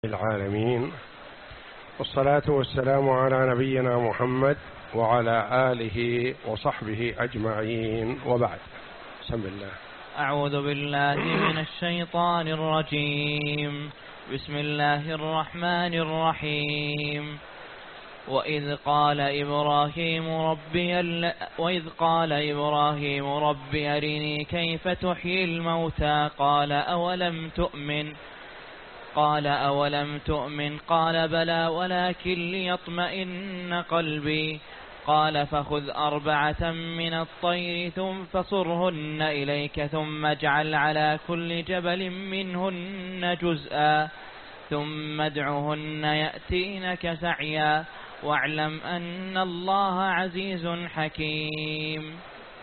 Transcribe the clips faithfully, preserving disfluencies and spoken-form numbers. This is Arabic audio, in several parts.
العالمين، والصلاة والسلام على نبينا محمد وعلى آله وصحبه أجمعين، وبعد. بسم الله. أعوذ بالله من الشيطان الرجيم. بسم الله الرحمن الرحيم. وإذ قال إبراهيم ربي ال... وإذ قال إبراهيم ربي أرني كيف تحيي الموتى قال أولم تؤمن قال أولم تؤمن قال بلى ولكن ليطمئن قلبي قال فخذ أربعة من الطير ثم فصرهن إليك ثم اجعل على كل جبل منهن جزءا ثم ادعهن يأتينك سعيا واعلم أن الله عزيز حكيم.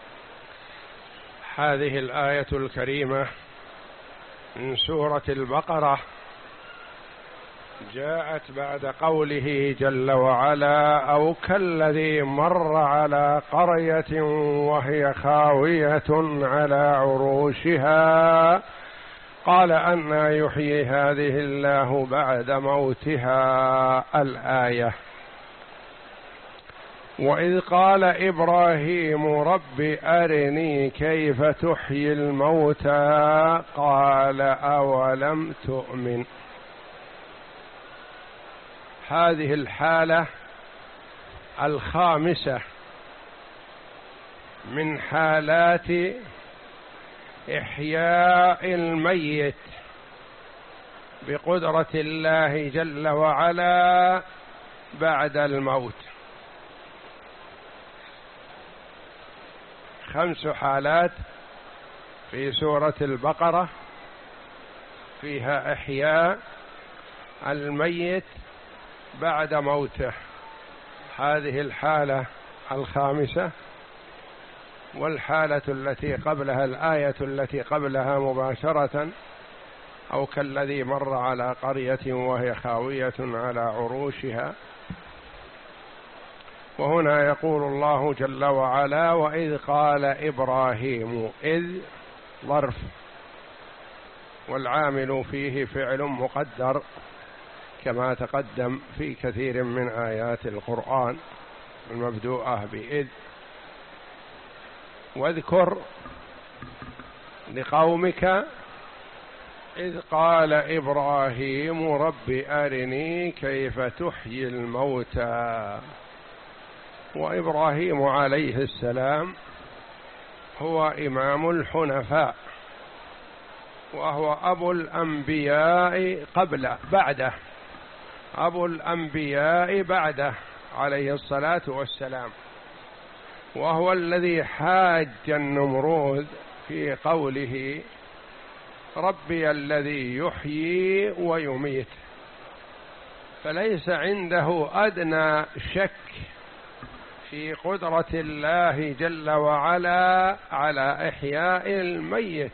هذه الآية الكريمة من سورة البقرة جاءت بعد قوله جل وعلا: أو كالذي مر على قرية وهي خاوية على عروشها قال أنى يحيي هذه الله بعد موتها. الآية. وإذ قال إبراهيم رب أرني كيف تحيي الموتى قال أولم تؤمن. هذه الحالة الخامسة من حالات إحياء الميت بقدرة الله جل وعلا بعد الموت. خمس حالات في سورة البقرة فيها إحياء الميت بعد موته. هذه الحالة الخامسة، والحالة التي قبلها الآية التي قبلها مباشرة: أو كالذي مر على قرية وهي خاوية على عروشها. وهنا يقول الله جل وعلا: وإذ قال إبراهيم. إذ ظرف، والعامل فيه فعل مقدر كما تقدم في كثير من آيات القرآن المبدوءة بإذ. واذكر لقومك إذ قال إبراهيم رب أرني كيف تحيي الموتى. وإبراهيم عليه السلام هو إمام الحنفاء، وهو أبو الأنبياء قبل بعده أبو الأنبياء بعده عليه الصلاة والسلام، وهو الذي حاج النمرود في قوله ربي الذي يحيي ويميت. فليس عنده أدنى شك في قدرة الله جل وعلا على إحياء الميت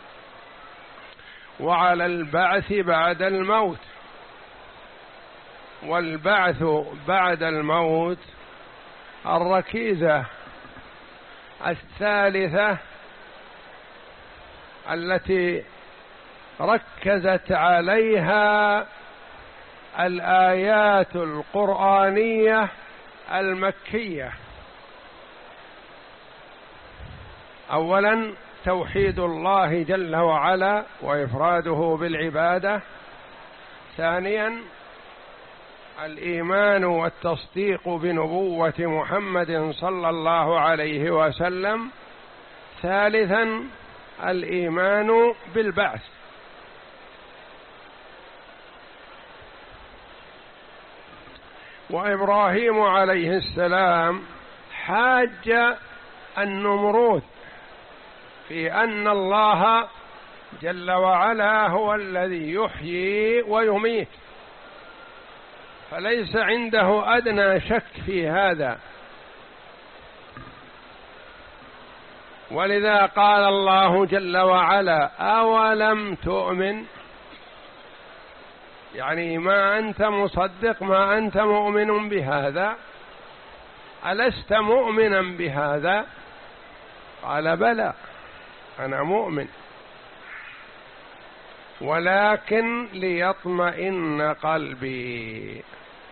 وعلى البعث بعد الموت. والبعث بعد الموت الركيزة الثالثة التي ركزت عليها الآيات القرآنية المكية. أولا توحيد الله جل وعلا وإفراده بالعبادة. ثانيا الإيمان والتصديق بنبوة محمد صلى الله عليه وسلم. ثالثا الإيمان بالبعث. وإبراهيم عليه السلام حاج النمرود في أن الله جل وعلا هو الذي يحيي ويميت، فليس عنده أدنى شك في هذا. ولذا قال الله جل وعلا: أولم تؤمن، يعني ما أنت مصدق، ما أنت مؤمن بهذا، ألست مؤمنا بهذا؟ قال بلى أنا مؤمن. ولكن ليطمئن قلبي.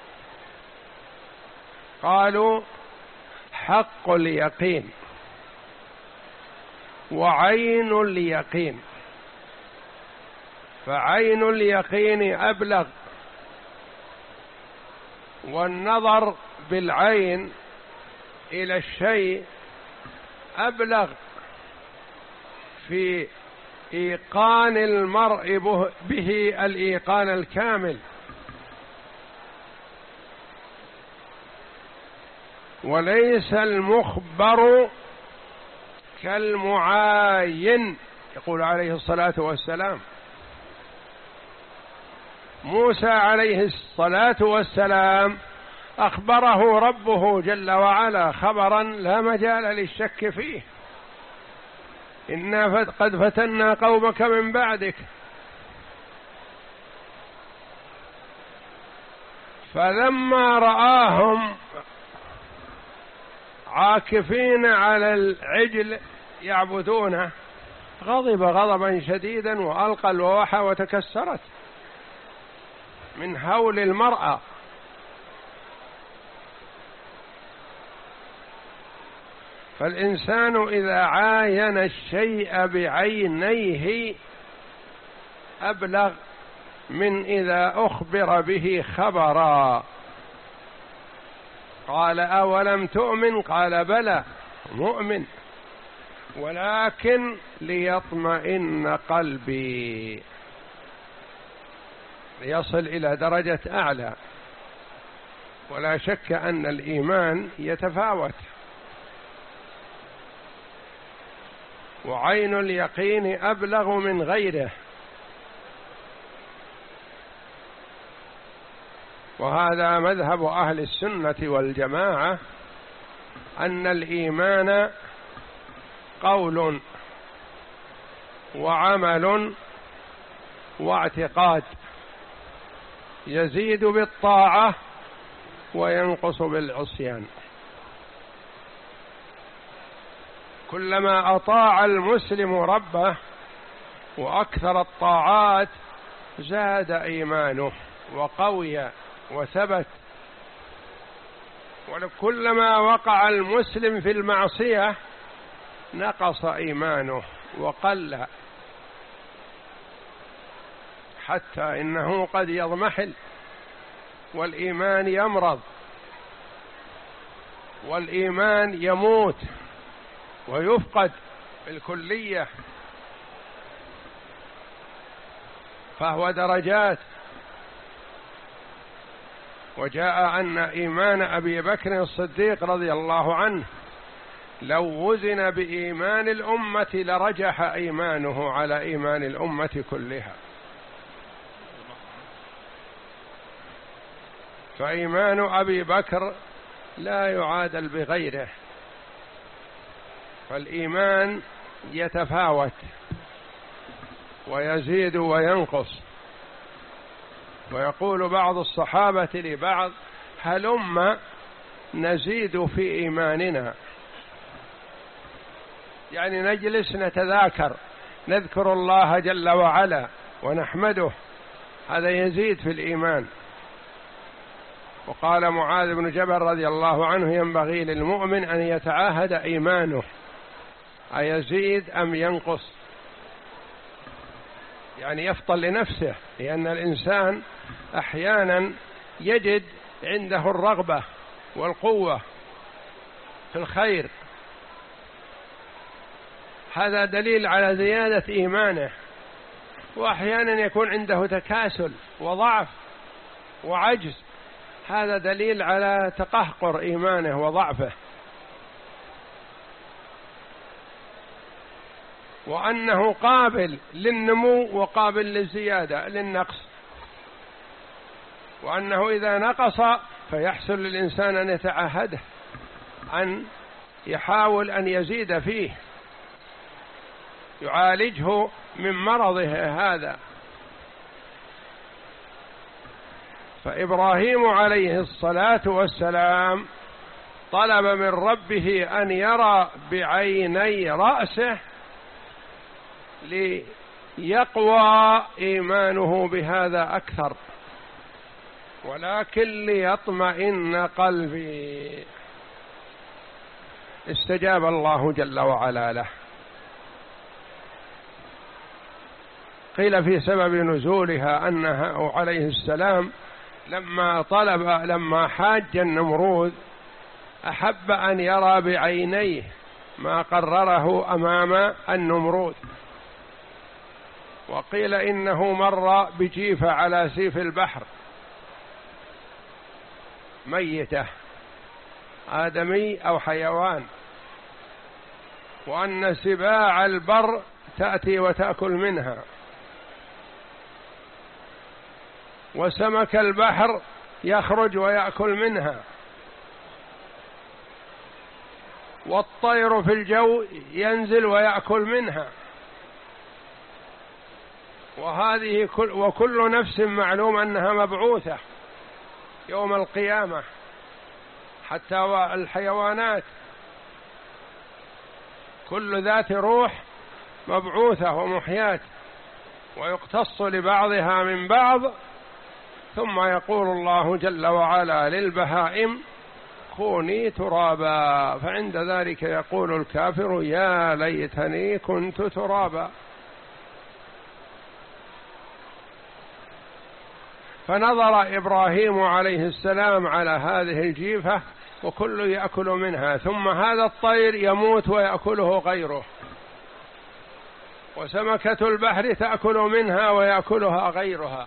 قالوا حق اليقين وعين اليقين، فعين اليقين أبلغ، والنظر بالعين إلى الشيء أبلغ في إيقان المرء به الإيقان الكامل. وليس المخبر كالمعاين، يقول عليه الصلاة والسلام. موسى عليه الصلاة والسلام أخبره ربه جل وعلا خبرا لا مجال للشك فيه: إنا قد فتنا قومك من بعدك. فلما رآهم عاكفين على العجل يعبدونه غضب غضبا شديدا وألقى الألواح وتكسرت من هول المرأة. فالإنسان إذا عاين الشيء بعينيه أبلغ من إذا أخبر به خبرا. قال أولم تؤمن؟ قال بلى مؤمن، ولكن ليطمئن قلبي، ليصل إلى درجة أعلى. ولا شك أن الإيمان يتفاوت، وعين اليقين أبلغ من غيره. وهذا مذهب أهل السنة والجماعة، أن الإيمان قول وعمل واعتقاد، يزيد بالطاعة وينقص بالعصيان. كلما أطاع المسلم ربه وأكثر الطاعات زاد إيمانه وقوي وثبت، وكلما وقع المسلم في المعصية نقص إيمانه وقل، حتى إنه قد يضمحل والإيمان يمرض والإيمان يموت ويفقد بالكلية. فهو درجات. وجاء أن إيمان أبي بكر الصديق رضي الله عنه لو وزن بإيمان الأمة لرجح إيمانه على إيمان الأمة كلها. فإيمان أبي بكر لا يعادل بغيره. فالإيمان يتفاوت ويزيد وينقص. ويقول بعض الصحابة لبعض: هلم نزيد في إيماننا، يعني نجلس نتذاكر، نذكر الله جل وعلا ونحمده، هذا يزيد في الإيمان. وقال معاذ بن جبل رضي الله عنه: ينبغي للمؤمن أن يتعاهد إيمانه أيزيد أم ينقص، يعني يفطن لنفسه، لأن الإنسان أحيانا يجد عنده الرغبة والقوة في الخير، هذا دليل على زيادة إيمانه. وأحيانا يكون عنده تكاسل وضعف وعجز، هذا دليل على تقهقر إيمانه وضعفه. وأنه قابل للنمو وقابل للزيادة للنقص، وأنه إذا نقص فيحسن للإنسان أن يتعهده، أن يحاول أن يزيد فيه، يعالجه من مرضه هذا. فإبراهيم عليه الصلاة والسلام طلب من ربه أن يرى بعيني رأسه يقوى إيمانه بهذا أكثر، ولكن ليطمئن قلبي. استجاب الله جل وعلا له. قيل في سبب نزولها أنها عليه السلام لما طلب لما حاج النمرود أحب أن يرى بعينيه ما قرره أمام النمرود. وقيل إنه مر بجيفة على سيف البحر ميتة، آدمي أو حيوان، وأن سباع البر تأتي وتأكل منها، وسمك البحر يخرج ويأكل منها، والطير في الجو ينزل ويأكل منها. وهذه كل وكل نفس معلوم أنها مبعوثة يوم القيامة، حتى الحيوانات كل ذات روح مبعوثة ومحياة، ويقتص لبعضها من بعض. ثم يقول الله جل وعلا للبهائم كوني ترابا، فعند ذلك يقول الكافر يا ليتني كنت ترابا. فنظر إبراهيم عليه السلام على هذه الجيفة وكل يأكل منها، ثم هذا الطير يموت ويأكله غيره، وسمكة البحر تأكل منها ويأكلها غيرها،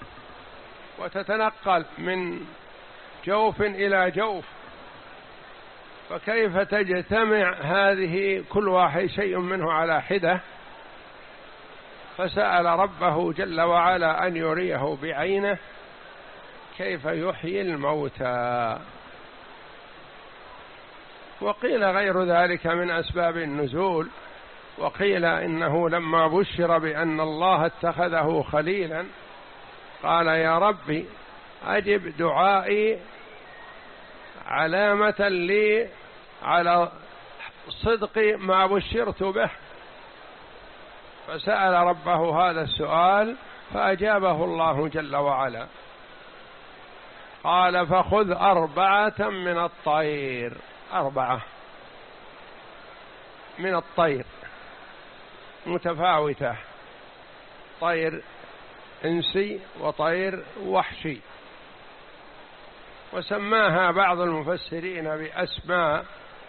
وتتنقل من جوف إلى جوف، فكيف تجتمع هذه كل واحد شيء منه على حدة؟ فسأل ربه جل وعلا أن يريه بعينه كيف يحيي الموتى. وقيل غير ذلك من أسباب النزول. وقيل إنه لما بشر بأن الله اتخذه خليلا قال يا ربي أجب دعائي علامة لي على صدق ما بشرت به، فسأل ربه هذا السؤال فأجابه الله جل وعلا. قال فخذ أربعة من الطير، أربعة من الطير متفاوتة، طير إنسي وطير وحشي، وسماها بعض المفسرين بأسماء،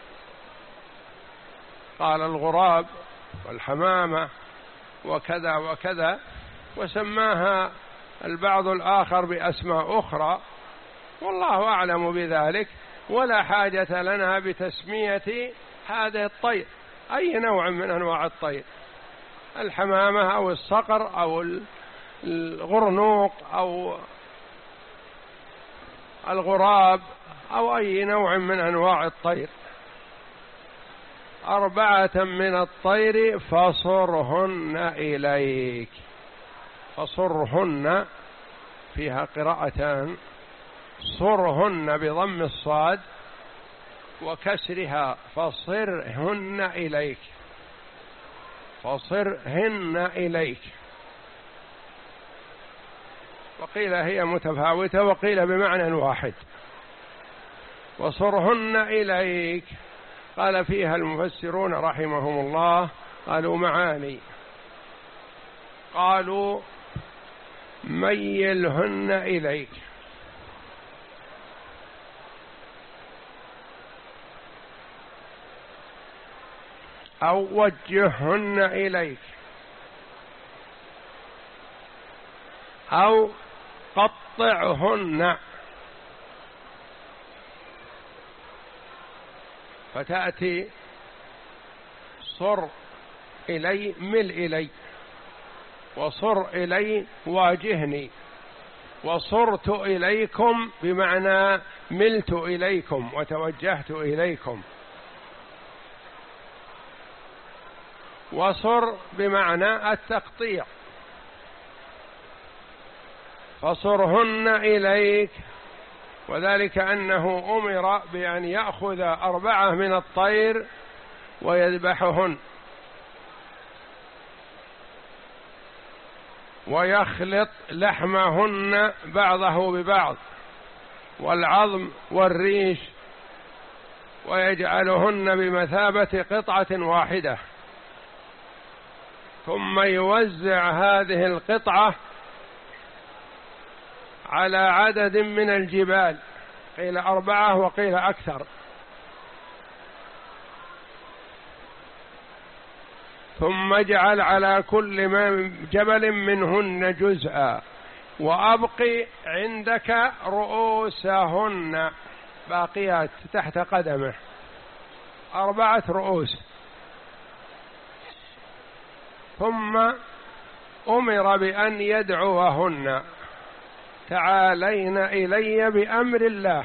قال الغراب والحمامة وكذا وكذا، وسماها البعض الآخر بأسماء أخرى، والله أعلم بذلك، ولا حاجة لنا بتسمية هذا الطير أي نوع من أنواع الطير، الحمامة أو الصقر أو الغرنوق أو الغراب أو أي نوع من أنواع الطير. أربعة من الطير فصرهن إليك، فصرهن فيها قراءتان، صرهن بضم الصاد وكسرها، فصرهن إليك، فصرهن إليك. وقيل هي متفاوتة وقيل بمعنى واحد، وصرهن إليك. قال فيها المفسرون رحمهم الله قالوا معاني، قالوا ميلهن إليك، أو وجههن إليك، أو قطعهن، فتأتي صر إلي مل إلي، وصر إلي واجهني، وصرت إليكم بمعنى ملت إليكم وتوجهت إليكم، وصر بمعنى التقطيع، فصرهن إليك، وذلك أنه أمر بأن يأخذ أربعة من الطير ويذبحهن، ويخلط لحمهن بعضه ببعض والعظم والريش ويجعلهن بمثابة قطعة واحدة، ثم يوزع هذه القطعة على عدد من الجبال، قيل أربعة وقيل أكثر، ثم اجعل على كل جبل منهن جزءا، وأبقي عندك رؤوسهن باقيات تحت قدمه، أربعة رؤوس. ثم أمر بأن يدعوهن تعالين إلي بأمر الله،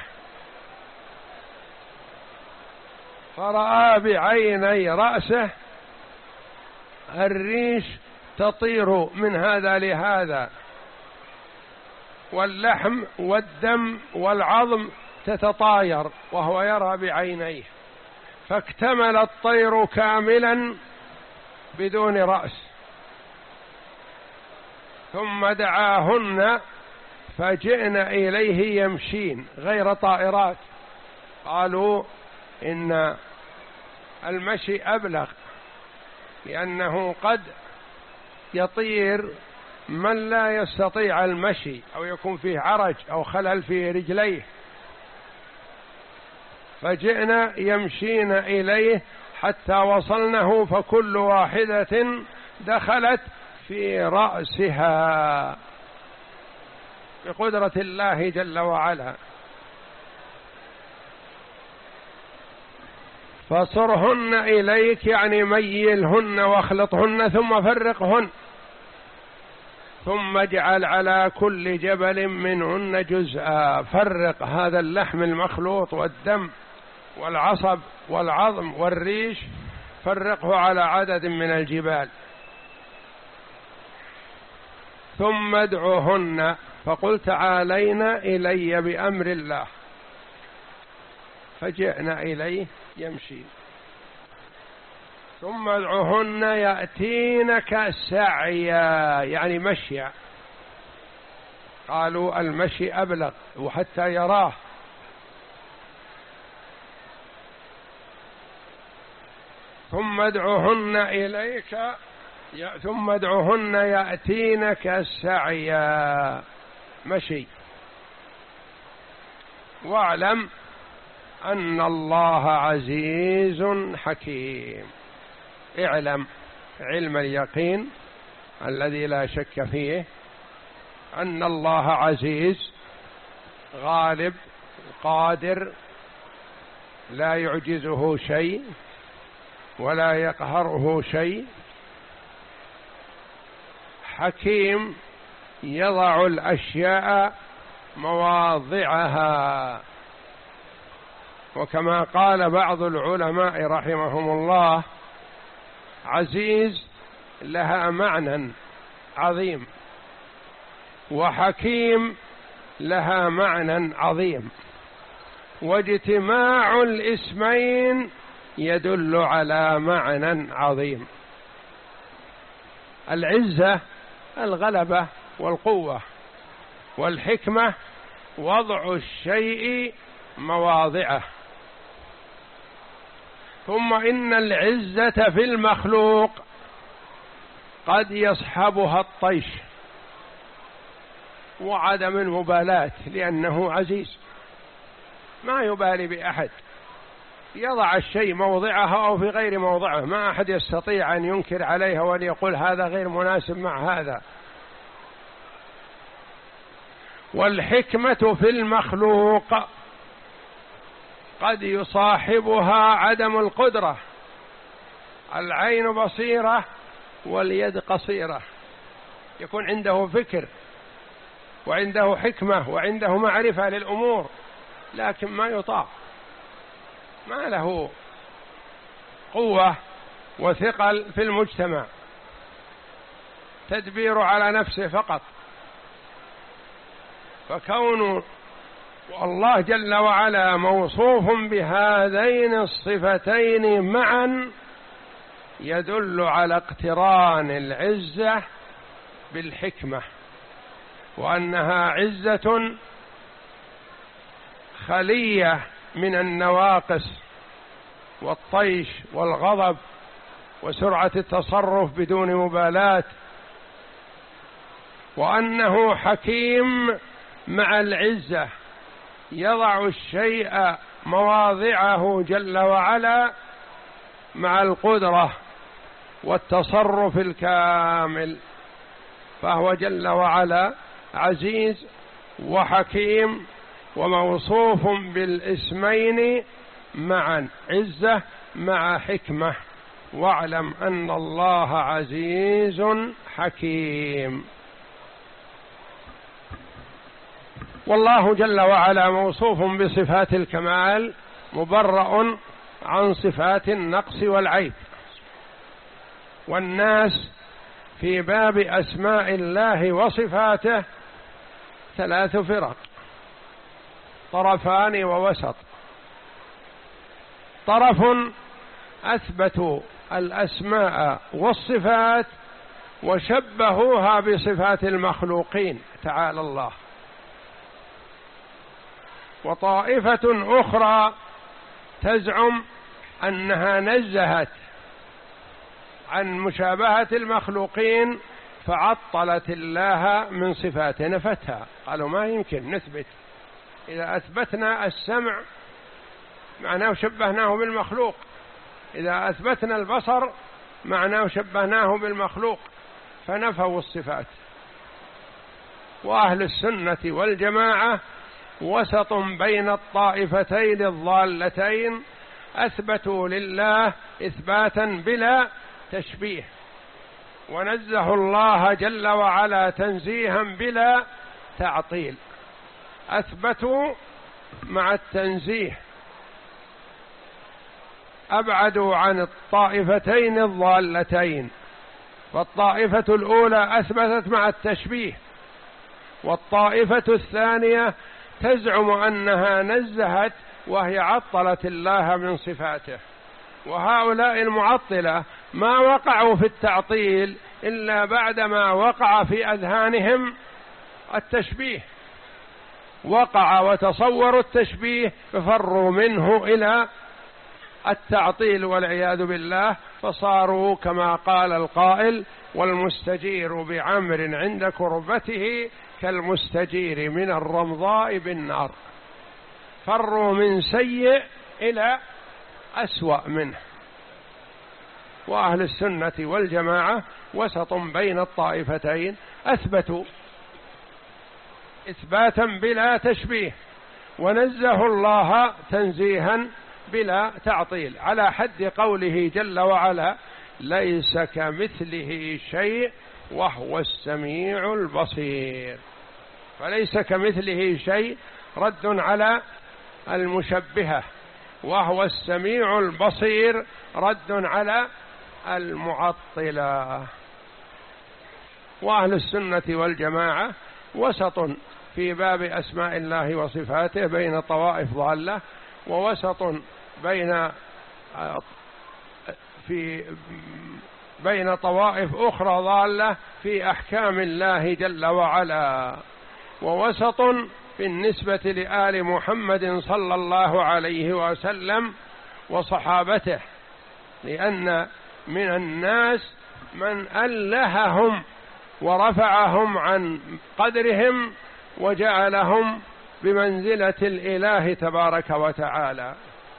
فرأى بعيني رأسه الريش تطير من هذا لهذا، واللحم والدم والعظم تتطاير وهو يرى بعينيه، فاكتمل الطير كاملا بدون رأس. ثم دعاهن فجئن إليه يمشين غير طائرات. قالوا إن المشي أبلغ، لأنه قد يطير من لا يستطيع المشي أو يكون فيه عرج أو خلل في رجليه، فجئنا يمشين إليه حتى وصلنه، فكل واحدة دخلت في رأسها بقدرة الله جل وعلا. فصرهن إليك يعني ميلهن واخلطهن ثم فرقهن، ثم اجعل على كل جبل منهن جزءا، فرق هذا اللحم المخلوط والدم والعصب والعظم والريش، فرقه على عدد من الجبال، ثم ادعوهن فقل تعالين إلي بأمر الله، فجئنا إليه يمشي. ثم ادعوهن يأتينك سعيا يعني مشيا، قالوا المشي أبلغ وحتى يراه. ثم ادعوهن إليك ثم ادعوهن يأتينك سعيا مشي. واعلم أن الله عزيز حكيم. اعلم علم اليقين الذي لا شك فيه أن الله عزيز غالب قادر، لا يعجزه شيء ولا يقهره شيء، حكيم يضع الأشياء مواضعها. وكما قال بعض العلماء رحمهم الله، عزيز لها معنى عظيم، وحكيم لها معنى عظيم، واجتماع الاسمين يدل على معنى عظيم. العزة الغلبة والقوة، والحكمة وضع الشيء مواضعه. ثم إن العزة في المخلوق قد يصحبها الطيش وعدم المبالاة، لأنه عزيز ما يبالي بأحد، يضع الشيء موضعه أو في غير موضعه، ما أحد يستطيع أن ينكر عليها وأن يقول هذا غير مناسب مع هذا. والحكمة في المخلوق قد يصاحبها عدم القدرة، العين بصيرة واليد قصيرة، يكون عنده فكر وعنده حكمة وعنده معرفة للأمور، لكن ما يطاع، ما له قوة وثقل في المجتمع، تدبير على نفسه فقط. فكون الله جل وعلا موصوف بهذين الصفتين معا يدل على اقتران العزة بالحكمة، وأنها عزة خلية من النواقص والطيش والغضب وسرعة التصرف بدون مبالاة، وأنه حكيم مع العزة يضع الشيء مواضعه جل وعلا مع القدرة والتصرف الكامل، فهو جل وعلا عزيز وحكيم وموصوف بالاسمين معا، عزة مع حكمة. واعلم أن الله عزيز حكيم. والله جل وعلا موصوف بصفات الكمال مبرأ عن صفات النقص والعيب. والناس في باب أسماء الله وصفاته ثلاث فرق، طرفان ووسط. طرف أثبتوا الأسماء والصفات وشبهوها بصفات المخلوقين تعالى الله، وطائفة أخرى تزعم أنها نزهت عن مشابهة المخلوقين فعطلت الله من صفاته، نفتها، قالوا ما يمكن نثبت، إذا أثبتنا السمع معناه شبهناه بالمخلوق، إذا أثبتنا البصر معناه شبهناه بالمخلوق، فنفوا الصفات. وأهل السنة والجماعة وسط بين الطائفتين الضالتين، أثبتوا لله إثباتا بلا تشبيه، ونزهوا الله جل وعلا تنزيها بلا تعطيل. أثبتوا مع التنزيه، أبعدوا عن الطائفتين الضالتين، فالطائفة الأولى أثبتت مع التشبيه، والطائفة الثانية تزعم أنها نزهت وهي عطلت الله من صفاته. وهؤلاء المعطلة ما وقعوا في التعطيل إلا بعدما وقع في أذهانهم التشبيه، وقع وتصوروا التشبيه ففروا منه إلى التعطيل والعياذ بالله، فصاروا كما قال القائل: والمستجير بعمر عند كربته كالمستجير من الرمضاء بالنار. فروا من سيء إلى أسوأ منه. وأهل السنة والجماعة وسط بين الطائفتين، أثبتوا إثباتا بلا تشبيه، ونزهوا الله تنزيها بلا تعطيل، على حد قوله جل وعلا: ليس كمثله شيء وهو السميع البصير. فليس كمثله شيء رد على المشبهة، وهو السميع البصير رد على المعطلة. وأهل السنة والجماعة وسط في باب أسماء الله وصفاته بين طوائف ضالة، ووسط بين في بين طوائف أخرى ضالة في أحكام الله جل وعلا، ووسط بالنسبة لآل محمد صلى الله عليه وسلم وصحابته، لأن من الناس من ألههم ورفعهم عن قدرهم وجعلهم بمنزلة الإله تبارك وتعالى،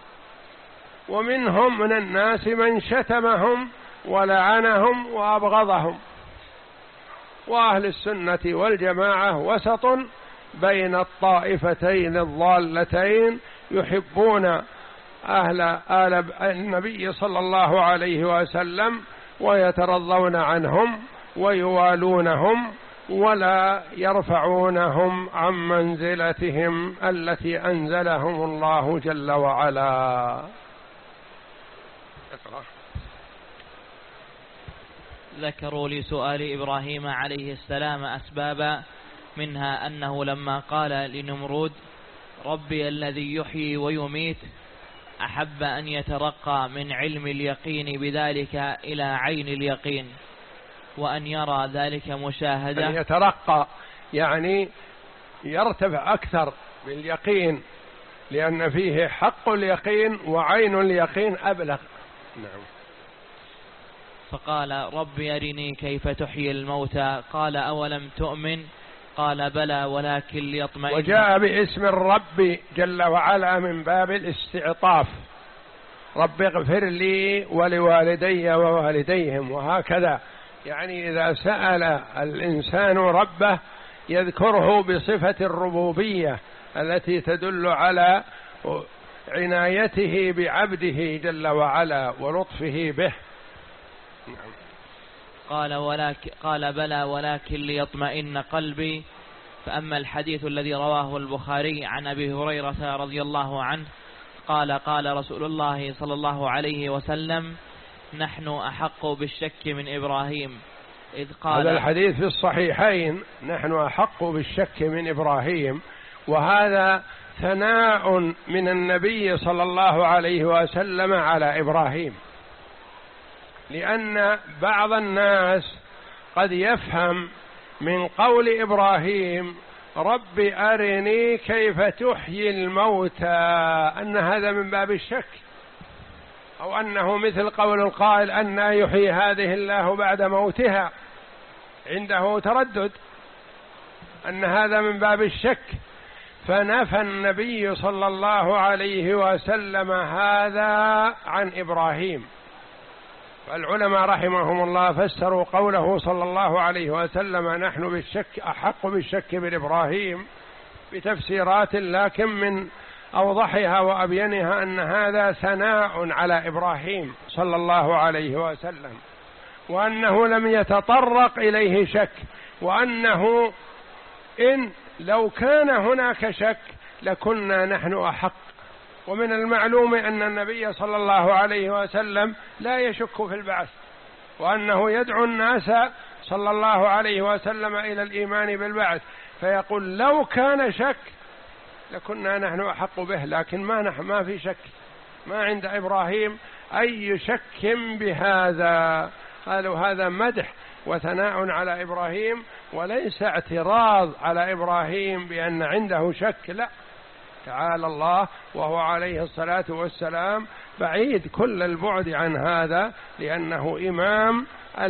ومنهم من الناس من شتمهم ولعنهم وأبغضهم. وأهل السنة والجماعة وسط بين الطائفتين الضالتين، يحبون أهل آل النبي صلى الله عليه وسلم ويترضون عنهم ويوالونهم، ولا يرفعونهم عن منزلتهم التي أنزلهم الله جل وعلا. اقرأ. ذكروا لسؤال إبراهيم عليه السلام أسبابا، منها أنه لما قال لنمرود: ربي الذي يحيي ويميت، أحب أن يترقى من علم اليقين بذلك إلى عين اليقين، وأن يرى ذلك مشاهدة، أن يترقى يعني يرتفع أكثر باليقين، لأن فيه حق اليقين وعين اليقين أبلغ. نعم. فقال رب أرني كيف تحيي الموتى قال أولم تؤمن قال بلى ولكن ليطمئن. وجاء باسم الرب جل وعلا من باب الاستعطاف، رب اغفر لي ولوالدي ووالديهم، وهكذا يعني إذا سأل الإنسان ربه يذكره بصفة الربوبية التي تدل على عنايته بعبده جل وعلا ولطفه به. قال ولكن قال بلى ولكن ليطمئن قلبي. فأما الحديث الذي رواه البخاري عن أبي هريرة رضي الله عنه قال قال رسول الله صلى الله عليه وسلم نحن أحق بالشك من إبراهيم إذ قال. هذا الحديث في الصحيحين، نحن أحق بالشك من إبراهيم، وهذا ثناء من النبي صلى الله عليه وسلم على إبراهيم، لأن بعض الناس قد يفهم من قول إبراهيم رب أرني كيف تحيي الموتى أن هذا من باب الشك، أو أنه مثل قول القائل أن يحيي هذه الله بعد موتها، عنده تردد أن هذا من باب الشك، فنفى النبي صلى الله عليه وسلم هذا عن إبراهيم. فالعلماء رحمهم الله فسروا قوله صلى الله عليه وسلم نحن بالشك أحق بالشك من إبراهيم بتفسيرات، لكن من أوضحها وأبينها أن هذا ثناء على إبراهيم صلى الله عليه وسلم، وأنه لم يتطرق إليه شك، وأنه إن لو كان هناك شك لكنا نحن أحق. ومن المعلوم أن النبي صلى الله عليه وسلم لا يشك في البعث، وأنه يدعو الناس صلى الله عليه وسلم إلى الإيمان بالبعث، فيقول لو كان شك لكنا نحن أحق به، لكن ما نحن ما في شك، ما عند إبراهيم أي شك بهذا. قالوا هذا مدح وثناء على إبراهيم، وليس اعتراض على إبراهيم بأن عنده شك، لا، تعالى الله وهو عليه الصلاة والسلام بعيد كل البعد عن هذا، لأنه إمام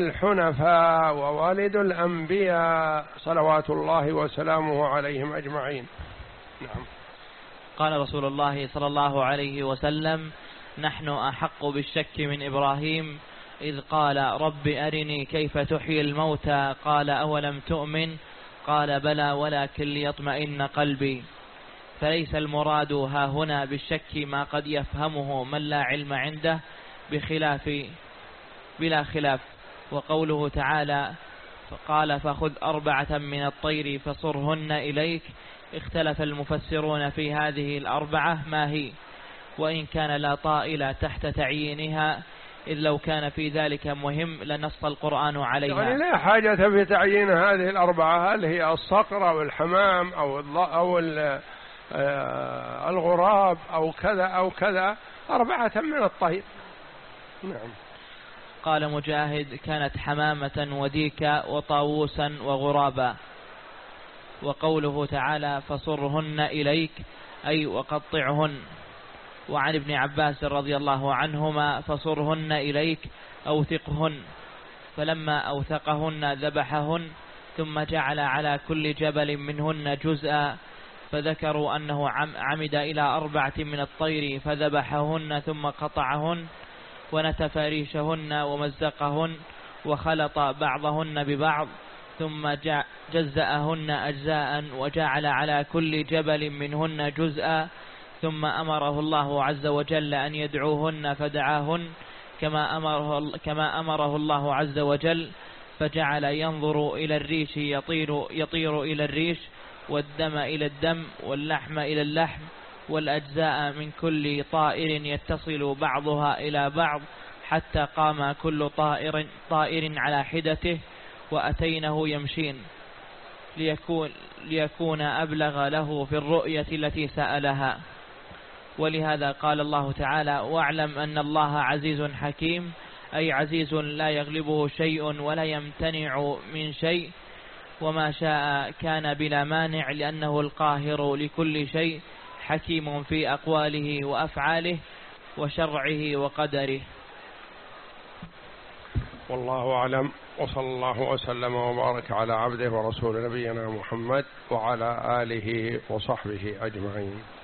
الحنفاء ووالد الأنبياء صلوات الله وسلامه عليهم أجمعين. نعم. قال رسول الله صلى الله عليه وسلم نحن أحق بالشك من إبراهيم إذ قال رب أرني كيف تحيي الموتى قال أولم تؤمن قال بلى ولكن ليطمئن قلبي. فليس المراد ها هنا بالشك ما قد يفهمه من لا علم عنده بخلاف بلا خلاف. وقوله تعالى قال فخذ أربعة من الطير فصرهن إليك، اختلف المفسرون في هذه الأربعة ما هي، وإن كان لا طائل تحت تعيينها، إذ لو كان في ذلك مهم لنص القرآن عليها. يعني لا حاجة في تعيين هذه الأربعة، هل هي الصقر أو الحمام أو أو الغراب أو كذا أو كذا، أربعة من الطير. نعم. قال مجاهد كانت حمامة وديكا وطاووسا وغرابا. وقوله تعالى فصرهن إليك أي وقطعهن. وعن ابن عباس رضي الله عنهما فصرهن إليك أوثقهن، فلما أوثقهن ذبحهن ثم جعل على كل جبل منهن جزءا، فذكروا أنه عمد إلى أربعة من الطير فذبحهن ثم قطعهن ونتف ريشهن ومزقهن وخلط بعضهن ببعض ثم جزأهن أجزاء وجعل على كل جبل منهن جزءا، ثم أمره الله عز وجل أن يدعوهن فدعاهن كما أمره, كما أمره الله عز وجل، فجعل ينظر إلى الريش يطير, يطير إلى الريش، والدم إلى الدم، واللحم إلى اللحم، والأجزاء من كل طائر يتصل بعضها إلى بعض، حتى قام كل طائر, طائر على حدته وأتينه يمشين، ليكون, ليكون أبلغ له في الرؤية التي سألها. ولهذا قال الله تعالى واعلم أن الله عزيز حكيم، أي عزيز لا يغلبه شيء ولا يمتنع من شيء، وما شاء كان بلا مانع، لأنه القاهر لكل شيء، حكيم في أقواله وأفعاله وشرعه وقدره. والله أعلم، وصلى الله وسلم وبارك على عبده ورسول نبينا محمد وعلى آله وصحبه أجمعين.